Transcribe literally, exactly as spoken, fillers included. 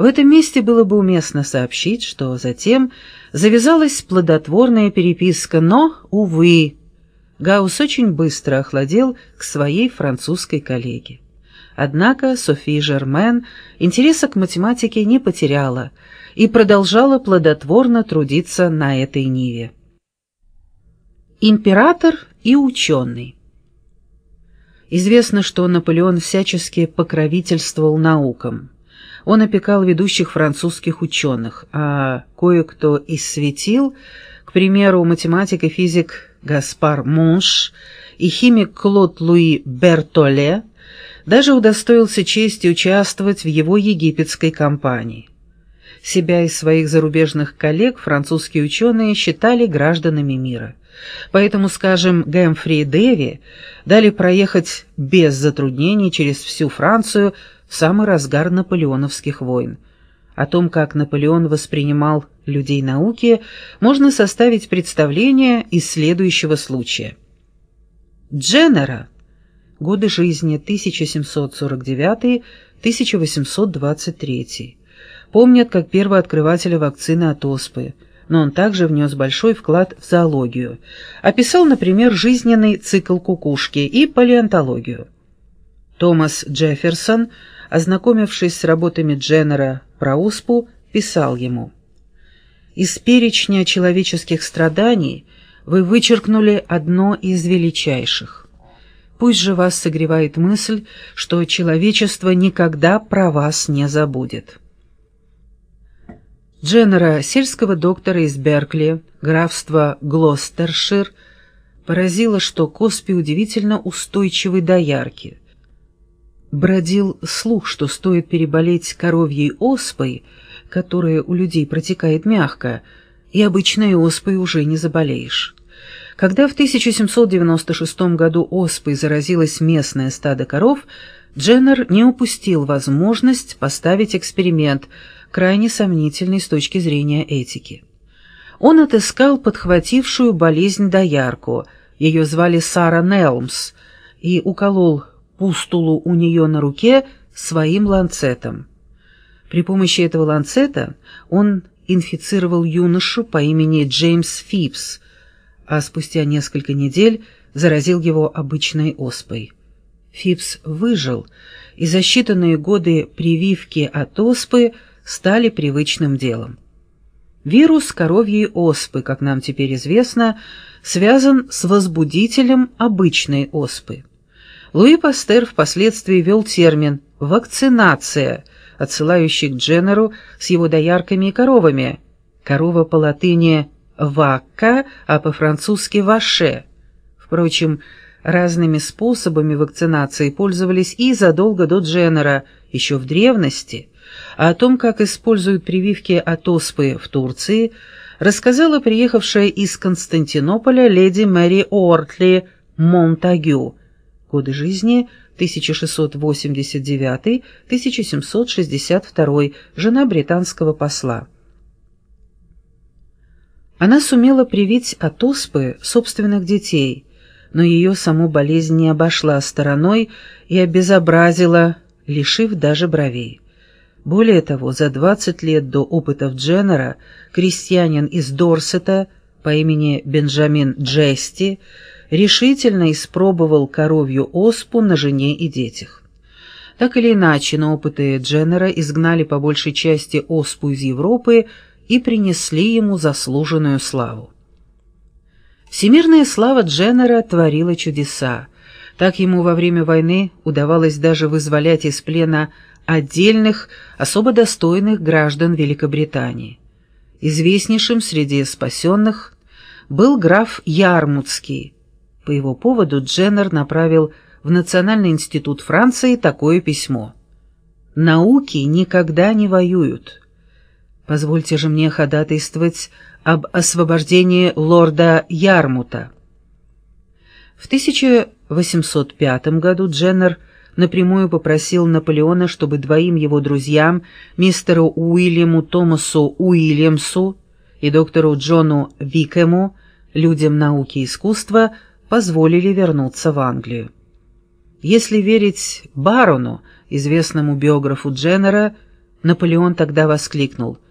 В этом месте было бы уместно сообщить, что затем завязалась плодотворная переписка, но, увы, Гаусс очень быстро охладел к своей французской коллеге. Однако Софи Жермен интереса к математике не потеряла и продолжала плодотворно трудиться на этой ниве. Император и ученый. Известно, что Наполеон всячески покровительствовал наукам. Он опекал ведущих французских ученых, а кое-кто из светил, к примеру, математик и физик Гаспар Монш и химик Клод Луи Бертоле, даже удостоился чести участвовать в его египетской кампании. Себя и своих зарубежных коллег французские ученые считали гражданами мира. Поэтому, скажем, Гэмфри и Дэви дали проехать без затруднений через всю Францию в самый разгар наполеоновских войн. О том, как Наполеон воспринимал людей науки, можно составить представление из следующего случая. Дженнера, годы жизни тысяча семьсот сорок девятый — тысяча восемьсот двадцать третий, помнят как первооткрывателя вакцины от оспы, но он также внес большой вклад в зоологию. Описал, например, жизненный цикл кукушки и палеонтологию. Томас Джефферсон, ознакомившись с работами Дженнера про оспу, писал ему: «Из перечня человеческих страданий вы вычеркнули одно из величайших. Пусть же вас согревает мысль, что человечество никогда про вас не забудет». Дженнера, сельского доктора из Беркли, графства Глостершир, поразило, что к оспе удивительно устойчивы доярки. Бродил слух, что стоит переболеть коровьей оспой, которая у людей протекает мягко, и обычной оспой уже не заболеешь. Когда в тысяча семьсот девяносто шестом году оспой заразилось местное стадо коров, Дженнер не упустил возможность поставить эксперимент, крайне сомнительный с точки зрения этики. Он отыскал подхватившую болезнь доярку, ее звали Сара Нелмс, и уколол пустулу у нее на руке своим ланцетом. При помощи этого ланцета он инфицировал юношу по имени Джеймс Фипс, а спустя несколько недель заразил его обычной оспой. Фипс выжил, и за считанные годы прививки от оспы стали привычным делом. Вирус коровьей оспы, как нам теперь известно, связан с возбудителем обычной оспы. Луи Пастер впоследствии ввел термин «вакцинация», отсылающий к Дженнеру с его доярками и коровами. Корова по латыни «вакка», а по-французски «ваше». Впрочем, разными способами вакцинации пользовались и задолго до Дженнера, еще в древности. А о том, как используют прививки от оспы в Турции, рассказала приехавшая из Константинополя леди Мэри Уортли Монтагю, годы жизни тысяча шестьсот восемьдесят девятый — тысяча семьсот шестьдесят второй, жена британского посла. Она сумела привить от оспы собственных детей, но ее саму болезнь не обошла стороной и обезобразила, лишив даже бровей. Более того, за двадцать лет до опытов Дженнера крестьянин из Дорсета по имени Бенджамин Джести решительно испробовал коровью оспу на жене и детях. Так или иначе, но опыты Дженнера изгнали по большей части оспу из Европы и принесли ему заслуженную славу. Всемирная слава Дженнера творила чудеса. Так ему во время войны удавалось даже вызволять из плена отдельных, особо достойных граждан Великобритании. Известнейшим среди спасенных был граф Ярмутский. По его поводу Дженнер направил в Национальный институт Франции такое письмо: «Науки никогда не воюют. Позвольте же мне ходатайствовать об освобождении лорда Ярмута». В тысяча восемьсот пятом году Дженнер напрямую попросил Наполеона, чтобы двоим его друзьям, мистеру Уильяму Томасу Уильямсу и доктору Джону Викему, людям науки и искусства, позволили вернуться в Англию. Если верить Барону, известному биографу Дженнера, Наполеон тогда воскликнул: